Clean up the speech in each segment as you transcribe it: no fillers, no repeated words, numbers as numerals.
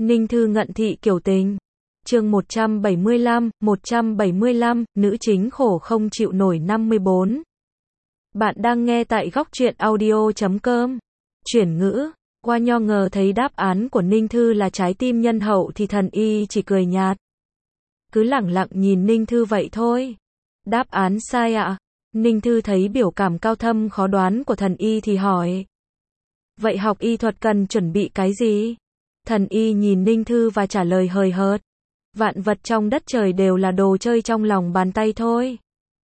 Ninh Thư ngận thị kiểu tình. Chương 175, nữ chính khổ không chịu nổi 54. Bạn đang nghe tại góc truyện audio.com. Chuyển ngữ, qua nho ngờ thấy đáp án của Ninh Thư là trái tim nhân hậu thì Thần Y chỉ cười nhạt. Cứ lẳng lặng nhìn Ninh Thư vậy thôi. Đáp án sai ạ. Ninh Thư thấy biểu cảm cao thâm khó đoán của Thần Y thì hỏi. Vậy học y thuật cần chuẩn bị cái gì? Thần Y nhìn Ninh Thư và trả lời hời hợt. Vạn vật trong đất trời đều là đồ chơi trong lòng bàn tay thôi.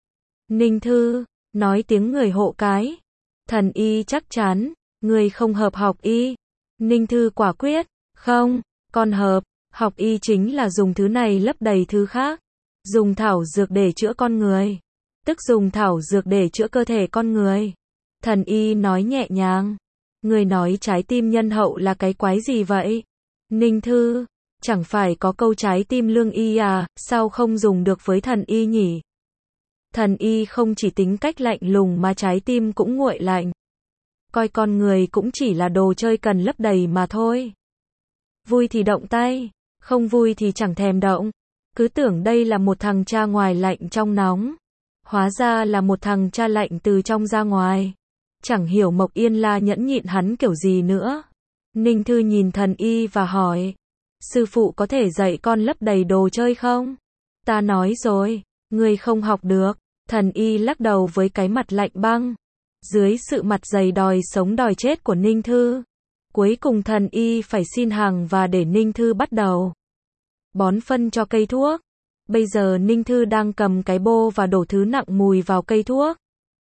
Ninh Thư, nói tiếng người hộ cái. Thần Y chắc chắn, người không hợp học y. Ninh Thư quả quyết, không, con hợp, học y chính là dùng thứ này lấp đầy thứ khác. Dùng thảo dược để chữa con người. Tức dùng thảo dược để chữa cơ thể con người. Thần Y nói nhẹ nhàng. Người nói trái tim nhân hậu là cái quái gì vậy? Ninh Thư, chẳng phải có câu trái tim lương y à, sao không dùng được với Thần Y nhỉ? Thần Y không chỉ tính cách lạnh lùng mà trái tim cũng nguội lạnh. Coi con người cũng chỉ là đồ chơi cần lấp đầy mà thôi. Vui thì động tay, không vui thì chẳng thèm động. Cứ tưởng đây là một thằng cha ngoài lạnh trong nóng. Hóa ra là một thằng cha lạnh từ trong ra ngoài. Chẳng hiểu Mộc Yên La nhẫn nhịn hắn kiểu gì nữa. Ninh Thư nhìn Thần Y và hỏi. Sư phụ có thể dạy con lấp đầy đồ chơi không? Ta nói rồi, ngươi không học được. Thần Y lắc đầu với cái mặt lạnh băng. Dưới sự mặt dày đòi sống đòi chết của Ninh Thư. Cuối cùng Thần Y phải xin hàng và để Ninh Thư bắt đầu bón phân cho cây thuốc. Bây giờ Ninh Thư đang cầm cái bô và đổ thứ nặng mùi vào cây thuốc.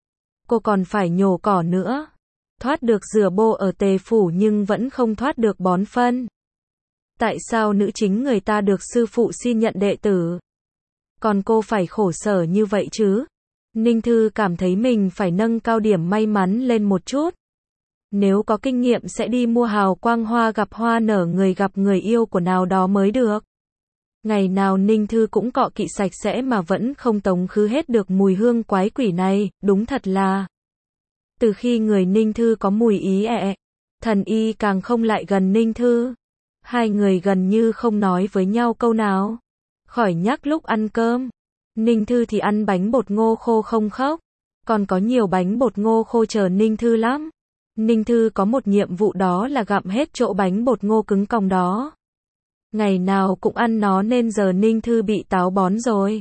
Cô còn phải nhổ cỏ nữa. Thoát được rửa bô ở Tề Phủ nhưng vẫn không thoát được bón phân. Tại sao nữ chính người ta được sư phụ xin nhận đệ tử? Còn cô phải khổ sở như vậy chứ? Ninh Thư cảm thấy mình phải nâng cao điểm may mắn lên một chút. Nếu có kinh nghiệm sẽ đi mua hào quang hoa gặp hoa nở người gặp người yêu của nào đó mới được. Ngày nào Ninh Thư cũng cọ kỵ sạch sẽ mà vẫn không tống khứ hết được mùi hương quái quỷ này, đúng thật là. Từ khi người Ninh Thư có mùi ý ẹ, Thần Y càng không lại gần Ninh Thư. Hai người gần như không nói với nhau câu nào. Khỏi nhắc lúc ăn cơm. Ninh Thư thì ăn bánh bột ngô khô không khóc. Còn có nhiều bánh bột ngô khô chờ Ninh Thư lắm. Ninh Thư có một nhiệm vụ đó là gặm hết chỗ bánh bột ngô cứng còng đó. Ngày nào cũng ăn nó nên giờ Ninh Thư bị táo bón rồi.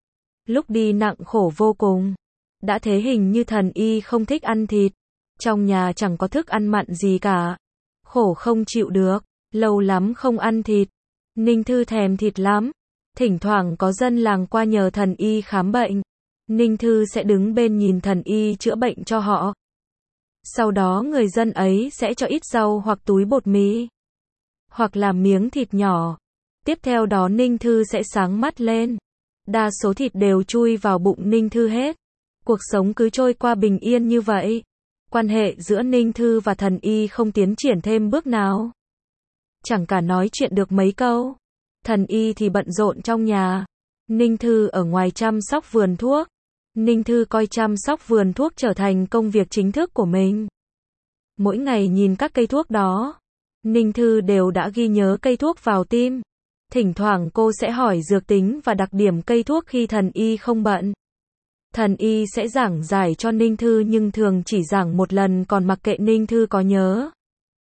Lúc đi nặng khổ vô cùng. Đã thế hình như Thần Y không thích ăn thịt. Trong nhà chẳng có thức ăn mặn gì cả. Khổ không chịu được. Lâu lắm không ăn thịt. Ninh Thư thèm thịt lắm. Thỉnh thoảng có dân làng qua nhờ Thần Y khám bệnh. Ninh Thư sẽ đứng bên nhìn Thần Y chữa bệnh cho họ. Sau đó người dân ấy sẽ cho ít rau hoặc túi bột mì. Hoặc là miếng thịt nhỏ. Tiếp theo đó Ninh Thư sẽ sáng mắt lên. Đa số thịt đều chui vào bụng Ninh Thư hết. Cuộc sống cứ trôi qua bình yên như vậy. Quan hệ giữa Ninh Thư và Thần Y không tiến triển thêm bước nào. Chẳng cả nói chuyện được mấy câu. Thần Y thì bận rộn trong nhà. Ninh Thư ở ngoài chăm sóc vườn thuốc. Ninh Thư coi chăm sóc vườn thuốc trở thành công việc chính thức của mình. Mỗi ngày nhìn các cây thuốc đó, Ninh Thư đều đã ghi nhớ cây thuốc vào tim. Thỉnh thoảng cô sẽ hỏi dược tính và đặc điểm cây thuốc khi Thần Y không bận. Thần Y sẽ giảng giải cho Ninh Thư nhưng thường chỉ giảng một lần còn mặc kệ Ninh Thư có nhớ,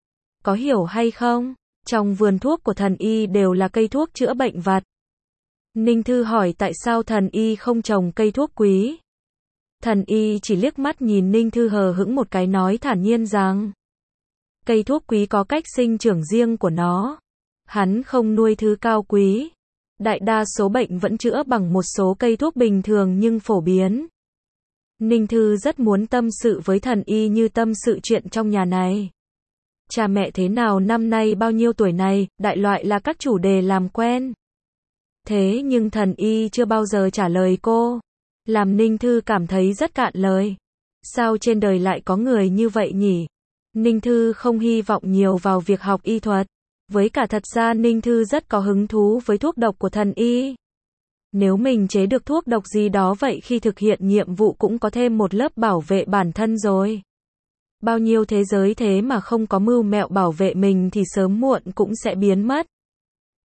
có hiểu hay không. Trong vườn thuốc của Thần Y đều là cây thuốc chữa bệnh vặt. Ninh Thư hỏi tại sao Thần Y không trồng cây thuốc quý. Thần Y chỉ liếc mắt nhìn Ninh Thư hờ hững một cái nói thản nhiên rằng cây thuốc quý có cách sinh trưởng riêng của nó. Hắn không nuôi thứ cao quý. Đại đa số bệnh vẫn chữa bằng một số cây thuốc bình thường nhưng phổ biến. Ninh Thư rất muốn tâm sự với Thần Y như tâm sự chuyện trong nhà này. Cha mẹ thế nào, năm nay bao nhiêu tuổi này, đại loại là các chủ đề làm quen. Thế nhưng Thần Y chưa bao giờ trả lời cô. Làm Ninh Thư cảm thấy rất cạn lời. Sao trên đời lại có người như vậy nhỉ? Ninh Thư không hy vọng nhiều vào việc học y thuật. Với cả thật ra Ninh Thư rất có hứng thú với thuốc độc của Thần Y. Nếu mình chế được thuốc độc gì đó vậy khi thực hiện nhiệm vụ cũng có thêm một lớp bảo vệ bản thân rồi. Bao nhiêu thế giới thế mà không có mưu mẹo bảo vệ mình thì sớm muộn cũng sẽ biến mất.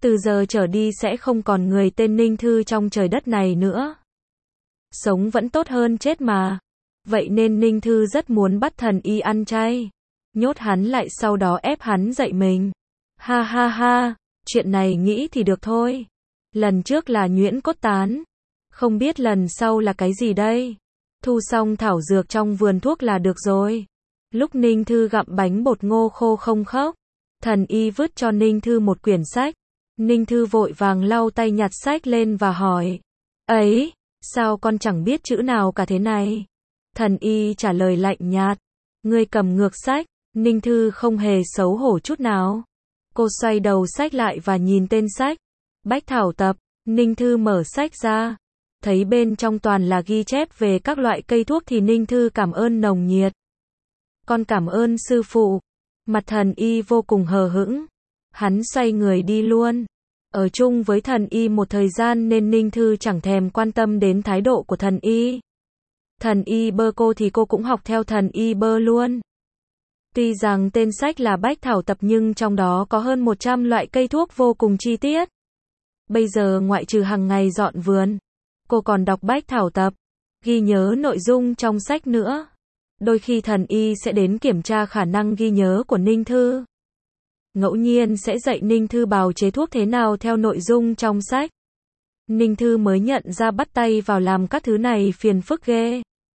Từ giờ trở đi sẽ không còn người tên Ninh Thư trong trời đất này nữa. Sống vẫn tốt hơn chết mà. Vậy nên Ninh Thư rất muốn bắt thần y ăn chay. Nhốt hắn lại sau đó ép hắn dạy mình. Ha ha ha, chuyện này nghĩ thì được thôi. Lần trước là nhuyễn cốt tán. Không biết lần sau là cái gì đây? Thu xong thảo dược trong vườn thuốc là được rồi. Lúc Ninh Thư gặm bánh bột ngô khô không khóc, thần y vứt cho Ninh Thư một quyển sách. Ninh Thư vội vàng lau tay nhặt sách lên và hỏi. Ấy, sao con chẳng biết chữ nào cả thế này? Thần y trả lời lạnh nhạt. Ngươi cầm ngược sách. Ninh Thư không hề xấu hổ chút nào. Cô xoay đầu sách lại và nhìn tên sách. Bách Thảo Tập. Ninh Thư mở sách ra. Thấy bên trong toàn là ghi chép về các loại cây thuốc thì Ninh Thư cảm ơn nồng nhiệt. Con cảm ơn sư phụ. Mặt thần y vô cùng hờ hững. Hắn xoay người đi luôn. Ở chung với thần y một thời gian nên Ninh Thư chẳng thèm quan tâm đến thái độ của thần y. Thần y bơ cô thì cô cũng học theo thần y bơ luôn. Tuy rằng tên sách là Bách Thảo Tập nhưng trong đó có hơn 100 loại cây thuốc vô cùng chi tiết. Bây giờ ngoại trừ hàng ngày dọn vườn, cô còn đọc Bách Thảo Tập, ghi nhớ nội dung trong sách nữa. Đôi khi thần y sẽ đến kiểm tra khả năng ghi nhớ của Ninh Thư. Ngẫu nhiên sẽ dạy Ninh Thư bào chế thuốc thế nào theo nội dung trong sách. Ninh Thư mới nhận ra bắt tay vào làm các thứ này phiền phức ghê.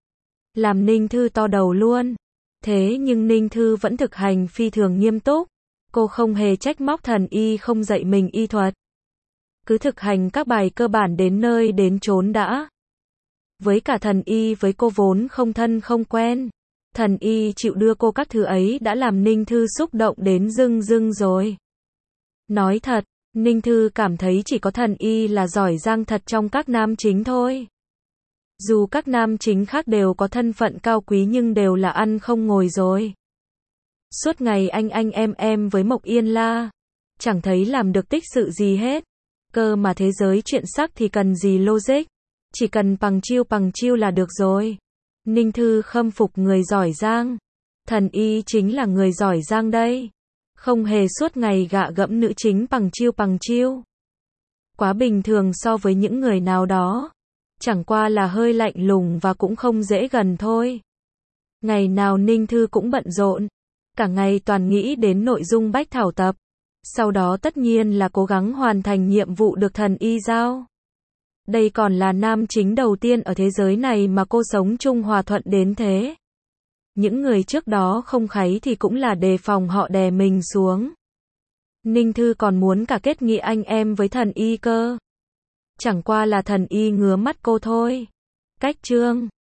Làm Ninh Thư to đầu luôn. Thế nhưng Ninh Thư vẫn thực hành phi thường nghiêm túc. Cô không hề trách móc thần y không dạy mình y thuật. Cứ thực hành các bài cơ bản đến nơi đến chốn đã. Với cả thần y với cô vốn không thân không quen. Thần y chịu đưa cô các thứ ấy đã làm Ninh Thư xúc động đến rưng rưng rồi. Nói thật, Ninh Thư cảm thấy chỉ có thần y là giỏi giang thật trong các nam chính thôi. Dù các nam chính khác đều có thân phận cao quý nhưng đều là ăn không ngồi rồi. Suốt ngày anh em với Mộc Yên La. Chẳng thấy làm được tích sự gì hết. Cơ mà thế giới chuyện sắc thì cần gì logic. Chỉ cần bằng chiêu là được rồi. Ninh Thư khâm phục người giỏi giang. Thần y chính là người giỏi giang đây. Không hề suốt ngày gạ gẫm nữ chính bằng chiêu. Quá bình thường so với những người nào đó. Chẳng qua là hơi lạnh lùng và cũng không dễ gần thôi. Ngày nào Ninh Thư cũng bận rộn. Cả ngày toàn nghĩ đến nội dung Bách Thảo Tập. Sau đó tất nhiên là cố gắng hoàn thành nhiệm vụ được thần y giao. Đây còn là nam chính đầu tiên ở thế giới này mà cô sống chung hòa thuận đến thế. Những người trước đó không kháy thì cũng là đề phòng họ đè mình xuống. Ninh Thư còn muốn cả kết nghĩa anh em với thần y cơ. Chẳng qua là thần y ngứa mắt cô thôi. Cách chương